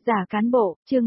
Giả cán bộ, chương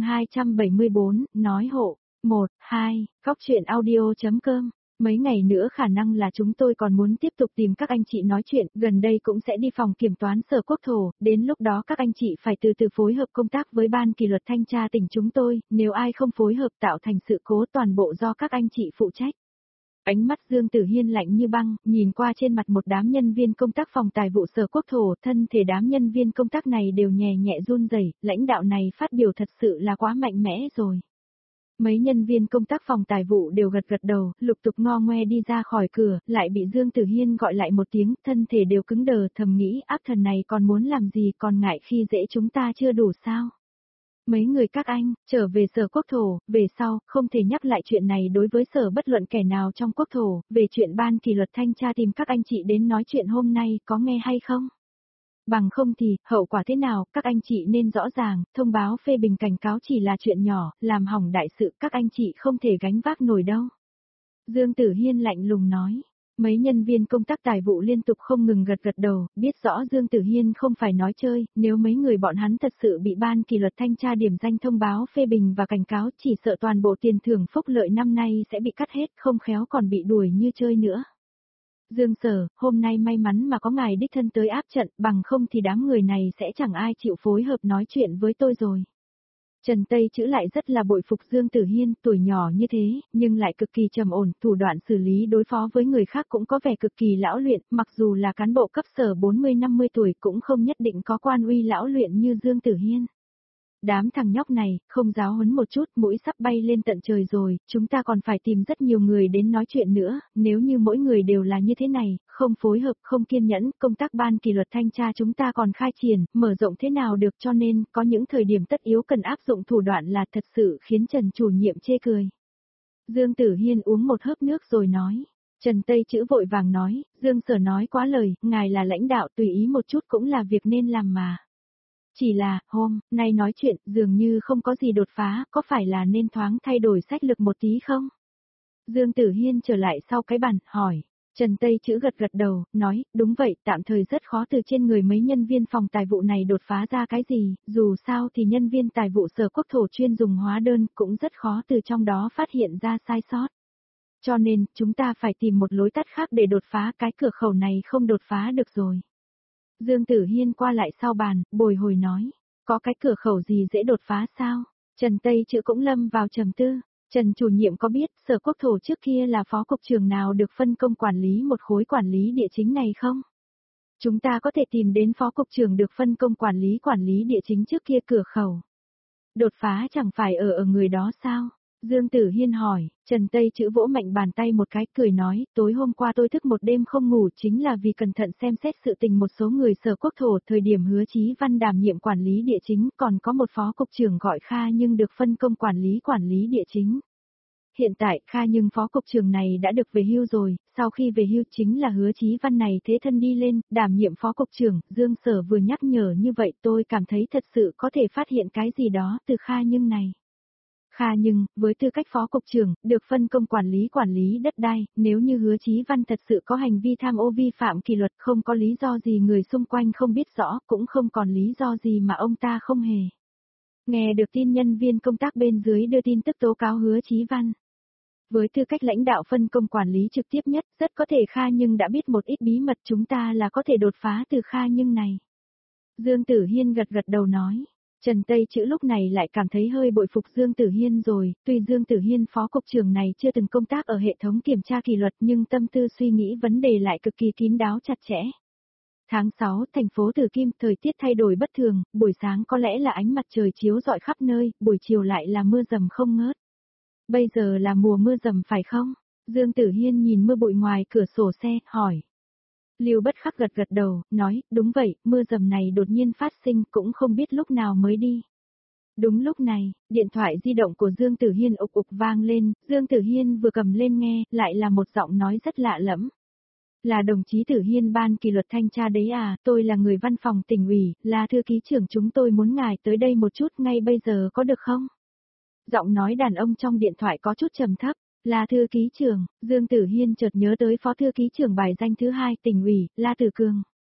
274, nói hộ. 1, 2, góc chuyện audio.com. Mấy ngày nữa khả năng là chúng tôi còn muốn tiếp tục tìm các anh chị nói chuyện, gần đây cũng sẽ đi phòng kiểm toán Sở Quốc thổ, đến lúc đó các anh chị phải từ từ phối hợp công tác với ban kỷ luật thanh tra tỉnh chúng tôi, nếu ai không phối hợp tạo thành sự cố toàn bộ do các anh chị phụ trách. Ánh mắt Dương Tử Hiên lạnh như băng, nhìn qua trên mặt một đám nhân viên công tác phòng tài vụ Sở Quốc thổ, thân thể đám nhân viên công tác này đều nhẹ nhẹ run rẩy, lãnh đạo này phát biểu thật sự là quá mạnh mẽ rồi. Mấy nhân viên công tác phòng tài vụ đều gật gật đầu, lục tục ngo ngoe đi ra khỏi cửa, lại bị Dương Tử Hiên gọi lại một tiếng, thân thể đều cứng đờ, thầm nghĩ áp thần này còn muốn làm gì, còn ngại khi dễ chúng ta chưa đủ sao. Mấy người các anh, trở về Sở Quốc thổ, về sau, không thể nhắc lại chuyện này đối với Sở bất luận kẻ nào trong Quốc thổ, về chuyện ban kỷ luật thanh tra tìm các anh chị đến nói chuyện hôm nay, có nghe hay không? Bằng không thì, hậu quả thế nào, các anh chị nên rõ ràng, thông báo phê bình cảnh cáo chỉ là chuyện nhỏ, làm hỏng đại sự các anh chị không thể gánh vác nổi đâu. Dương Tử Hiên lạnh lùng nói. Mấy nhân viên công tác tài vụ liên tục không ngừng gật gật đầu, biết rõ Dương Tử Hiên không phải nói chơi, nếu mấy người bọn hắn thật sự bị ban kỷ luật thanh tra điểm danh thông báo phê bình và cảnh cáo, chỉ sợ toàn bộ tiền thưởng phúc lợi năm nay sẽ bị cắt hết, không khéo còn bị đuổi như chơi nữa. Dương Sở, hôm nay may mắn mà có ngài đích thân tới áp trận, bằng không thì đám người này sẽ chẳng ai chịu phối hợp nói chuyện với tôi rồi. Trần Tây Chữ lại rất là bội phục Dương Tử Hiên, tuổi nhỏ như thế, nhưng lại cực kỳ trầm ổn, thủ đoạn xử lý đối phó với người khác cũng có vẻ cực kỳ lão luyện, mặc dù là cán bộ cấp sở 40-50 tuổi cũng không nhất định có quan uy lão luyện như Dương Tử Hiên. Đám thằng nhóc này, không giáo huấn một chút, mũi sắp bay lên tận trời rồi, chúng ta còn phải tìm rất nhiều người đến nói chuyện nữa, nếu như mỗi người đều là như thế này, không phối hợp, không kiên nhẫn, công tác ban kỷ luật thanh tra chúng ta còn khai triển, mở rộng thế nào được, cho nên, có những thời điểm tất yếu cần áp dụng thủ đoạn là thật sự khiến Trần chủ nhiệm chê cười. Dương Tử Hiên uống một hớp nước rồi nói. Trần Tây Chữ vội vàng nói, Dương Sở nói quá lời, ngài là lãnh đạo tùy ý một chút cũng là việc nên làm mà. Chỉ là, hôm nay nói chuyện, dường như không có gì đột phá, có phải là nên thoáng thay đổi sách lược một tí không? Dương Tử Hiên trở lại sau cái bàn, hỏi. Trần Tây Chữ gật gật đầu, nói, đúng vậy, tạm thời rất khó từ trên người mấy nhân viên phòng tài vụ này đột phá ra cái gì, dù sao thì nhân viên tài vụ Sở Quốc thổ chuyên dùng hóa đơn cũng rất khó từ trong đó phát hiện ra sai sót. Cho nên, chúng ta phải tìm một lối tắt khác để đột phá cái cửa khẩu này không đột phá được rồi. Dương Tử Hiên qua lại sau bàn, bồi hồi nói, có cái cửa khẩu gì dễ đột phá sao? Trần Tây Chữ cũng lâm vào trầm tư, Trần chủ nhiệm có biết Sở Quốc thổ trước kia là phó cục trưởng nào được phân công quản lý một khối quản lý địa chính này không? Chúng ta có thể tìm đến phó cục trưởng được phân công quản lý địa chính trước kia cửa khẩu. Đột phá chẳng phải ở người đó sao? Dương Tử Hiên hỏi, Trần Tây Chữ vỗ mạnh bàn tay một cái cười nói, tối hôm qua tôi thức một đêm không ngủ chính là vì cẩn thận xem xét sự tình một số người Sở Quốc thổ thời điểm Hứa Chí Văn đảm nhiệm quản lý địa chính, còn có một phó cục trưởng gọi Kha nhưng được phân công quản lý địa chính. Hiện tại Kha nhưng phó cục trưởng này đã được về hưu rồi, sau khi về hưu chính là Hứa Chí Văn này thế thân đi lên, đảm nhiệm phó cục trưởng, Dương Sở vừa nhắc nhở như vậy tôi cảm thấy thật sự có thể phát hiện cái gì đó từ Kha nhưng này. Kha nhưng, với tư cách phó cục trưởng, được phân công quản lý đất đai, nếu như Hứa Chí Văn thật sự có hành vi tham ô vi phạm kỷ luật không có lý do gì người xung quanh không biết rõ, cũng không còn lý do gì mà ông ta không hề. Nghe được tin nhân viên công tác bên dưới đưa tin tức tố cáo Hứa Chí Văn. Với tư cách lãnh đạo phân công quản lý trực tiếp nhất, rất có thể Kha nhưng đã biết một ít bí mật chúng ta là có thể đột phá từ Kha nhưng này. Dương Tử Hiên gật gật đầu nói. Trần Tây Chữ lúc này lại cảm thấy hơi bội phục Dương Tử Hiên rồi, tuy Dương Tử Hiên phó cục trưởng này chưa từng công tác ở hệ thống kiểm tra kỷ luật nhưng tâm tư suy nghĩ vấn đề lại cực kỳ kín đáo chặt chẽ. Tháng 6, thành phố Tử Kim, thời tiết thay đổi bất thường, buổi sáng có lẽ là ánh mặt trời chiếu rọi khắp nơi, buổi chiều lại là mưa dầm không ngớt. Bây giờ là mùa mưa dầm phải không? Dương Tử Hiên nhìn mưa bụi ngoài cửa sổ xe, hỏi. Lưu Bất Khắc gật gật đầu, nói, đúng vậy, mưa dầm này đột nhiên phát sinh cũng không biết lúc nào mới đi. Đúng lúc này, điện thoại di động của Dương Tử Hiên ục ục vang lên, Dương Tử Hiên vừa cầm lên nghe, lại là một giọng nói rất lạ lẫm. Là đồng chí Tử Hiên ban kỷ luật thanh tra đấy à, tôi là người văn phòng tỉnh ủy, là thư ký trưởng chúng tôi muốn ngài tới đây một chút ngay bây giờ có được không? Giọng nói đàn ông trong điện thoại có chút trầm thấp. Là thư ký trưởng, Dương Tử Hiên chợt nhớ tới phó thư ký trưởng bài danh thứ 2 tỉnh ủy, La Tử Cường.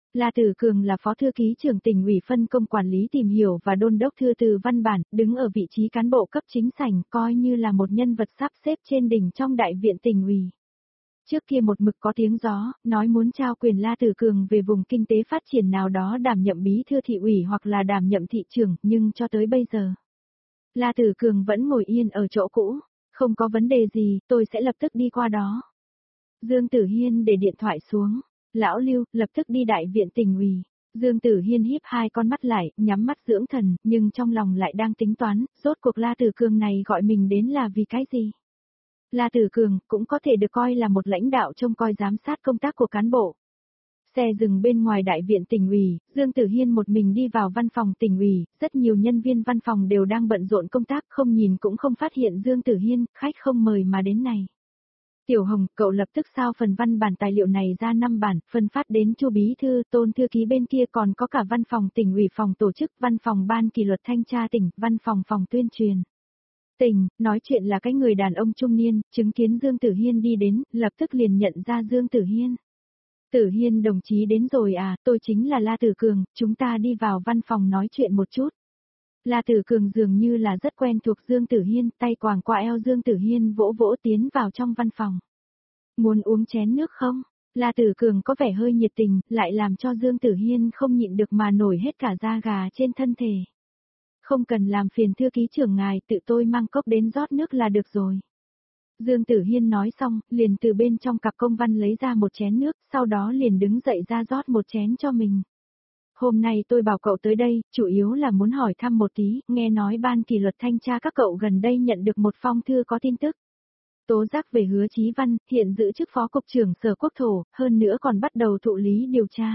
La Tử Cường là phó thư ký trưởng tỉnh ủy phân công quản lý tìm hiểu và đôn đốc thư từ văn bản, đứng ở vị trí cán bộ cấp chính sảnh, coi như là một nhân vật sắp xếp trên đỉnh trong đại viện tỉnh ủy. Trước kia một mực có tiếng gió, nói muốn trao quyền La Tử Cường về vùng kinh tế phát triển nào đó đảm nhậm bí thư thị ủy hoặc là đảm nhậm thị trưởng, nhưng cho tới bây giờ, La Tử Cường vẫn ngồi yên ở chỗ cũ, không có vấn đề gì, tôi sẽ lập tức đi qua đó. Dương Tử Hiên để điện thoại xuống, lão Lưu, lập tức đi đại viện tỉnh ủy. Dương Tử Hiên híp hai con mắt lại, nhắm mắt dưỡng thần, nhưng trong lòng lại đang tính toán, rốt cuộc La Tử Cường này gọi mình đến là vì cái gì? La Tử Cường cũng có thể được coi là một lãnh đạo trông coi giám sát công tác của cán bộ. Xe dừng bên ngoài đại viện tỉnh ủy, Dương Tử Hiên một mình đi vào văn phòng tỉnh ủy, rất nhiều nhân viên văn phòng đều đang bận rộn công tác, không nhìn cũng không phát hiện Dương Tử Hiên, khách không mời mà đến này. Tiểu Hồng, cậu lập tức sao phần văn bản tài liệu này ra 5 bản, phân phát đến Chu bí thư, Tôn thư ký bên kia, còn có cả văn phòng tỉnh ủy, phòng tổ chức, văn phòng ban kỷ luật thanh tra tỉnh, văn phòng phòng tuyên truyền tỉnh. Nói chuyện là cái người đàn ông trung niên, chứng kiến Dương Tử Hiên đi đến, lập tức liền nhận ra Dương Tử Hiên. Tử Hiên đồng chí đến rồi à, tôi chính là La Tử Cường, chúng ta đi vào văn phòng nói chuyện một chút. La Tử Cường dường như là rất quen thuộc Dương Tử Hiên, tay quàng qua eo Dương Tử Hiên vỗ vỗ tiến vào trong văn phòng. Muốn uống chén nước không? La Tử Cường có vẻ hơi nhiệt tình, lại làm cho Dương Tử Hiên không nhịn được mà nổi hết cả da gà trên thân thể. Không cần làm phiền thư ký trưởng ngài, tự tôi mang cốc đến rót nước là được rồi. Dương Tử Hiên nói xong, liền từ bên trong cặp công văn lấy ra một chén nước, sau đó liền đứng dậy ra rót một chén cho mình. Hôm nay tôi bảo cậu tới đây, chủ yếu là muốn hỏi thăm một tí, nghe nói ban kỷ luật thanh tra các cậu gần đây nhận được một phong thư có tin tức. Tố giác về Hứa Chí Văn, hiện giữ chức phó cục trưởng Sở Quốc thổ, hơn nữa còn bắt đầu thụ lý điều tra.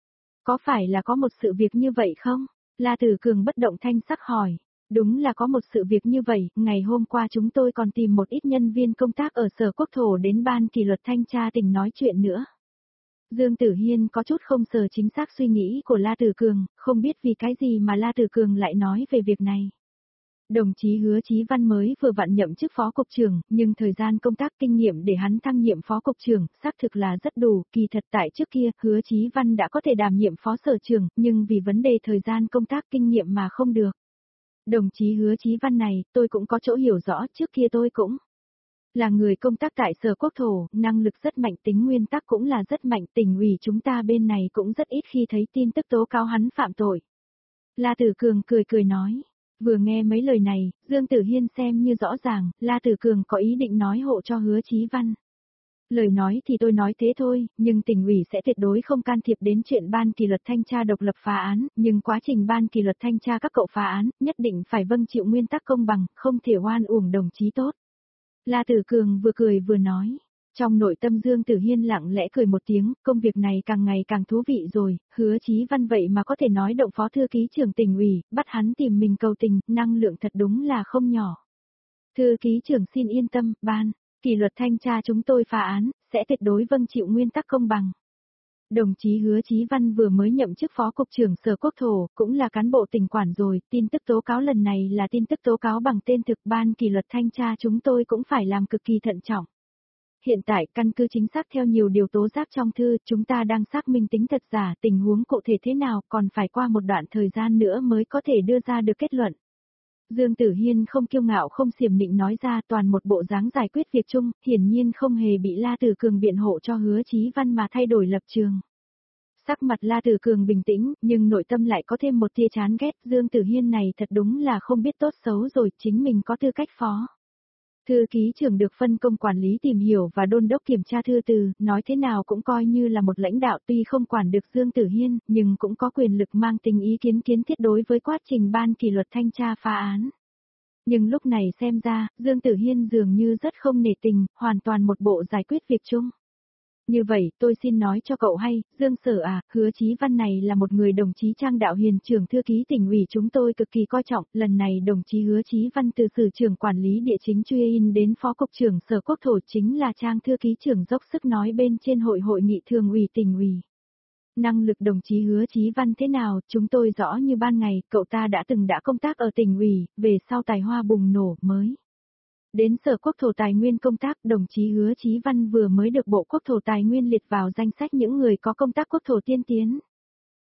Có phải là có một sự việc như vậy không? La Tử Cường bất động thanh sắc hỏi. Đúng là có một sự việc như vậy, ngày hôm qua chúng tôi còn tìm một ít nhân viên công tác ở Sở Quốc thổ đến ban kỷ luật thanh tra tỉnh nói chuyện nữa. Dương Tử Hiên có chút không sờ chính xác suy nghĩ của La Tử Cường, không biết vì cái gì mà La Tử Cường lại nói về việc này. Đồng chí Hứa Chí Văn mới vừa vặn nhậm chức phó cục trưởng, nhưng thời gian công tác kinh nghiệm để hắn thăng nhiệm phó cục trưởng, xác thực là rất đủ, kỳ thật tại trước kia, Hứa Chí Văn đã có thể đảm nhiệm phó sở trưởng, nhưng vì vấn đề thời gian công tác kinh nghiệm mà không được. Đồng chí Hứa Chí Văn này, tôi cũng có chỗ hiểu rõ, trước kia tôi cũng là người công tác tại Sở Quốc thổ, năng lực rất mạnh, tính nguyên tắc cũng là rất mạnh, tỉnh ủy chúng ta bên này cũng rất ít khi thấy tin tức tố cáo hắn phạm tội. La Tử Cường cười cười nói. Vừa nghe mấy lời này, Dương Tử Hiên xem như rõ ràng, La Tử Cường có ý định nói hộ cho Hứa Chí Văn. Lời nói thì tôi nói thế thôi, nhưng tỉnh ủy sẽ tuyệt đối không can thiệp đến chuyện ban kỷ luật thanh tra độc lập phá án, nhưng quá trình ban kỷ luật thanh tra các cậu phá án, nhất định phải vâng chịu nguyên tắc công bằng, không thể oan uổng đồng chí tốt. La Tử Cường vừa cười vừa nói. Trong nội tâm Dương Tử Hiên lặng lẽ cười một tiếng, công việc này càng ngày càng thú vị rồi, Hứa Chí Văn vậy mà có thể nói động phó thư ký trưởng tỉnh ủy, bắt hắn tìm mình cầu tình, năng lượng thật đúng là không nhỏ. Thư ký trưởng xin yên tâm, ban kỷ luật thanh tra chúng tôi phá án, sẽ tuyệt đối vâng chịu nguyên tắc công bằng. Đồng chí Hứa Chí Văn vừa mới nhậm chức phó cục trưởng Sở Quốc thổ, cũng là cán bộ tỉnh quản rồi, tin tức tố cáo lần này là tin tức tố cáo bằng tên thực, ban kỷ luật thanh tra chúng tôi cũng phải làm cực kỳ thận trọng. Hiện tại, căn cứ chính xác theo nhiều điều tố giác trong thư, chúng ta đang xác minh tính thật giả, tình huống cụ thể thế nào, còn phải qua một đoạn thời gian nữa mới có thể đưa ra được kết luận. Dương Tử Hiên không kiêu ngạo không xiểm nịnh nói ra, toàn một bộ dáng giải quyết việc chung, hiển nhiên không hề bị La Tử Cường biện hộ cho Hứa Chí Văn mà thay đổi lập trường. Sắc mặt La Tử Cường bình tĩnh, nhưng nội tâm lại có thêm một tia chán ghét, Dương Tử Hiên này thật đúng là không biết tốt xấu rồi, chính mình có tư cách phó. Thư ký trưởng được phân công quản lý tìm hiểu và đôn đốc kiểm tra thư từ, nói thế nào cũng coi như là một lãnh đạo, tuy không quản được Dương Tử Hiên, nhưng cũng có quyền lực mang tính ý kiến kiến thiết đối với quá trình ban kỷ luật thanh tra phá án. Nhưng lúc này xem ra, Dương Tử Hiên dường như rất không nể tình, hoàn toàn một bộ giải quyết việc chung. Như vậy, tôi xin nói cho cậu hay, Dương Sở à, Hứa Chí Văn này là một người đồng chí Trang Đạo Hiền, trưởng thư ký tỉnh ủy chúng tôi cực kỳ coi trọng, lần này đồng chí Hứa Chí Văn từ sử trưởng quản lý địa chính Chuyên đến phó cục trưởng Sở Quốc thổ chính là Trang thư ký trưởng dốc sức nói bên trên hội nghị thường ủy tỉnh ủy. Năng lực đồng chí Hứa Chí Văn thế nào, chúng tôi rõ như ban ngày, cậu ta đã công tác ở tỉnh ủy, về sau tài hoa bùng nổ mới. Đến Sở Quốc thổ Tài nguyên công tác, đồng chí Hứa Chí Văn vừa mới được Bộ Quốc thổ Tài nguyên liệt vào danh sách những người có công tác quốc thổ tiên tiến.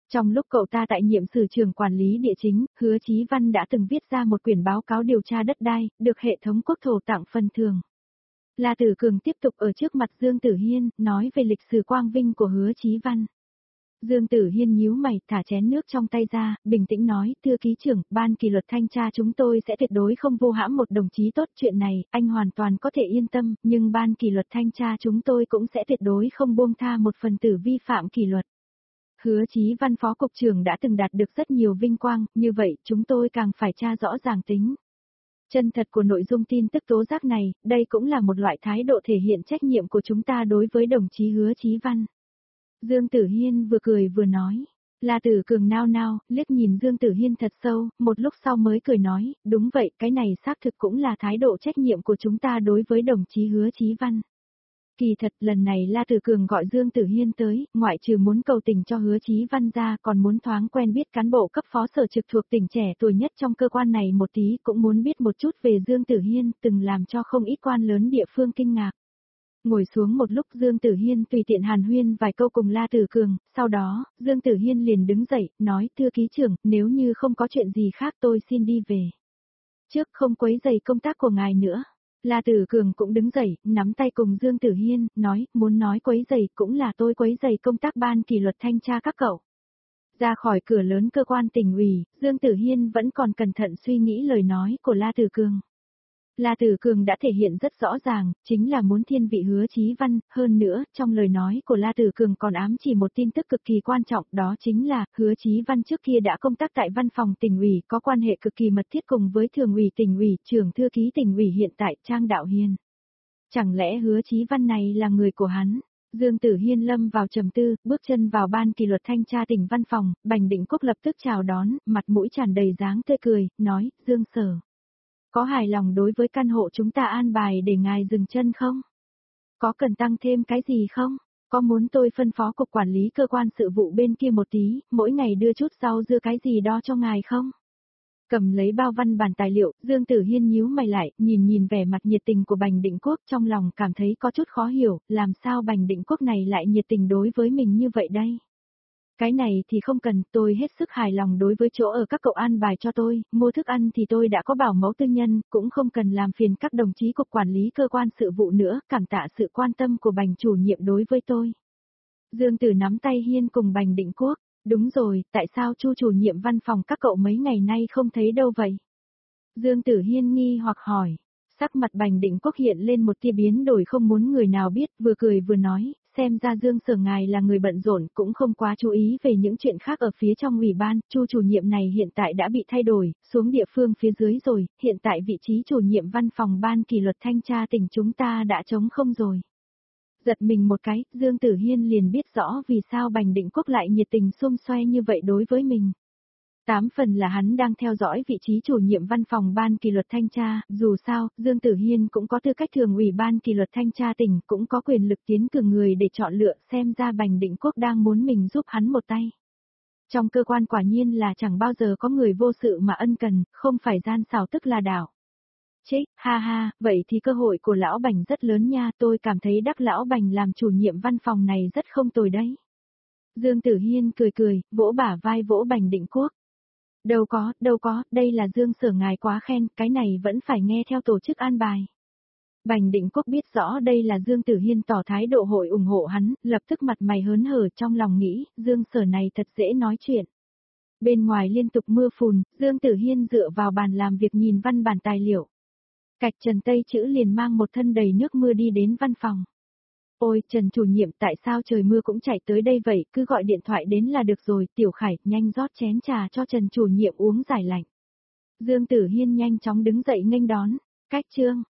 Trong lúc cậu ta tại nhiệm sử trưởng quản lý địa chính, Hứa Chí Văn đã từng viết ra một quyển báo cáo điều tra đất đai, được hệ thống quốc thổ tặng phần thưởng. La Tử Cường tiếp tục ở trước mặt Dương Tử Hiên, nói về lịch sử quang vinh của Hứa Chí Văn. Dương Tử Hiên nhíu mày, thả chén nước trong tay ra, bình tĩnh nói, thưa ký trưởng, ban kỷ luật thanh tra chúng tôi sẽ tuyệt đối không vô hãm một đồng chí tốt, chuyện này, anh hoàn toàn có thể yên tâm, nhưng ban kỷ luật thanh tra chúng tôi cũng sẽ tuyệt đối không buông tha một phần tử vi phạm kỷ luật. Hứa Chí Văn phó cục trưởng đã từng đạt được rất nhiều vinh quang, như vậy chúng tôi càng phải tra rõ ràng tính chân thật của nội dung tin tức tố giác này, đây cũng là một loại thái độ thể hiện trách nhiệm của chúng ta đối với đồng chí Hứa Chí Văn. Dương Tử Hiên vừa cười vừa nói. La Tử Cường nao nao, liếc nhìn Dương Tử Hiên thật sâu, một lúc sau mới cười nói, đúng vậy, cái này xác thực cũng là thái độ trách nhiệm của chúng ta đối với đồng chí Hứa Chí Văn. Kỳ thật lần này La Tử Cường gọi Dương Tử Hiên tới, ngoại trừ muốn cầu tình cho Hứa Chí Văn ra còn muốn thoáng quen biết cán bộ cấp phó sở trực thuộc tỉnh trẻ tuổi nhất trong cơ quan này một tí, cũng muốn biết một chút về Dương Tử Hiên, từng làm cho không ít quan lớn địa phương kinh ngạc. Ngồi xuống một lúc Dương Tử Hiên tùy tiện hàn huyên vài câu cùng La Tử Cường, sau đó, Dương Tử Hiên liền đứng dậy, nói, thưa ký trưởng, nếu như không có chuyện gì khác tôi xin đi về. Trước không quấy rầy công tác của ngài nữa. La Tử Cường cũng đứng dậy, nắm tay cùng Dương Tử Hiên, nói, muốn nói quấy rầy cũng là tôi quấy rầy công tác ban kỷ luật thanh tra các cậu. Ra khỏi cửa lớn cơ quan tỉnh ủy, Dương Tử Hiên vẫn còn cẩn thận suy nghĩ lời nói của La Tử Cường. La Tử Cường đã thể hiện rất rõ ràng, chính là muốn thiên vị Hứa Chí Văn, hơn nữa, trong lời nói của La Tử Cường còn ám chỉ một tin tức cực kỳ quan trọng, đó chính là, Hứa Chí Văn trước kia đã công tác tại văn phòng tỉnh ủy, có quan hệ cực kỳ mật thiết cùng với thường ủy tỉnh ủy, trưởng thư ký tỉnh ủy hiện tại, Trang Đạo Hiên. Chẳng lẽ Hứa Chí Văn này là người của hắn? Dương Tử Hiên lâm vào trầm tư, bước chân vào ban kỷ luật thanh tra tỉnh văn phòng, Bành Định Quốc lập tức chào đón, mặt mũi tràn đầy dáng tươi cười, nói, Dương Sở. Có hài lòng đối với căn hộ chúng ta an bài để ngài dừng chân không? Có cần tăng thêm cái gì không? Có muốn tôi phân phó cục quản lý cơ quan sự vụ bên kia một tí, mỗi ngày đưa chút rau dưa cái gì đó cho ngài không? Cầm lấy bao văn bản tài liệu, Dương Tử Hiên nhíu mày lại, nhìn vẻ mặt nhiệt tình của Bành Định Quốc, trong lòng cảm thấy có chút khó hiểu, làm sao Bành Định Quốc này lại nhiệt tình đối với mình như vậy đây? Cái này thì không cần, tôi hết sức hài lòng đối với chỗ ở các cậu an bài cho tôi, mua thức ăn thì tôi đã có bảo mẫu tư nhân, cũng không cần làm phiền các đồng chí cục quản lý cơ quan sự vụ nữa, cảm tạ sự quan tâm của Bành chủ nhiệm đối với tôi. Dương Tử nắm tay Hiên cùng Bành Định Quốc, đúng rồi, tại sao Chu chủ nhiệm văn phòng các cậu mấy ngày nay không thấy đâu vậy? Dương Tử Hiên nghi hoặc hỏi, sắc mặt Bành Định Quốc hiện lên một tia biến đổi không muốn người nào biết, vừa cười vừa nói. Xem ra Dương Sở ngài là người bận rộn cũng không quá chú ý về những chuyện khác ở phía trong ủy ban, Chu chủ nhiệm này hiện tại đã bị thay đổi, xuống địa phương phía dưới rồi, hiện tại vị trí chủ nhiệm văn phòng ban kỷ luật thanh tra tỉnh chúng ta đã trống không rồi. Giật mình một cái, Dương Tử Hiên liền biết rõ vì sao Bành Định Quốc lại nhiệt tình xung xoe như vậy đối với mình. 8 phần là hắn đang theo dõi vị trí chủ nhiệm văn phòng ban kỷ luật thanh tra, dù sao, Dương Tử Hiên cũng có tư cách thường ủy ban kỷ luật thanh tra tỉnh, cũng có quyền lực tiến cử người để chọn lựa, xem ra Bành Định Quốc đang muốn mình giúp hắn một tay. Trong cơ quan quả nhiên là chẳng bao giờ có người vô sự mà ân cần, không phải gian xảo tức là đảo. Chích, ha ha, vậy thì cơ hội của lão Bành rất lớn nha, tôi cảm thấy đắc lão Bành làm chủ nhiệm văn phòng này rất không tồi đấy. Dương Tử Hiên cười cười, vỗ bả vai vỗ Bành Định Quốc. Đâu có, đây là Dương Sở ngài quá khen, cái này vẫn phải nghe theo tổ chức an bài. Bành Định Quốc biết rõ đây là Dương Tử Hiên tỏ thái độ hội ủng hộ hắn, lập tức mặt mày hớn hở trong lòng nghĩ, Dương Sở này thật dễ nói chuyện. Bên ngoài liên tục mưa phùn, Dương Tử Hiên dựa vào bàn làm việc nhìn văn bản tài liệu. Cạch Trần Tây Chữ liền mang một thân đầy nước mưa đi đến văn phòng. Ôi, Trần chủ nhiệm tại sao trời mưa cũng chạy tới đây vậy, cứ gọi điện thoại đến là được rồi, Tiểu Khải, nhanh rót chén trà cho Trần chủ nhiệm uống giải lạnh. Dương Tử Hiên nhanh chóng đứng dậy nghênh đón, cách chương.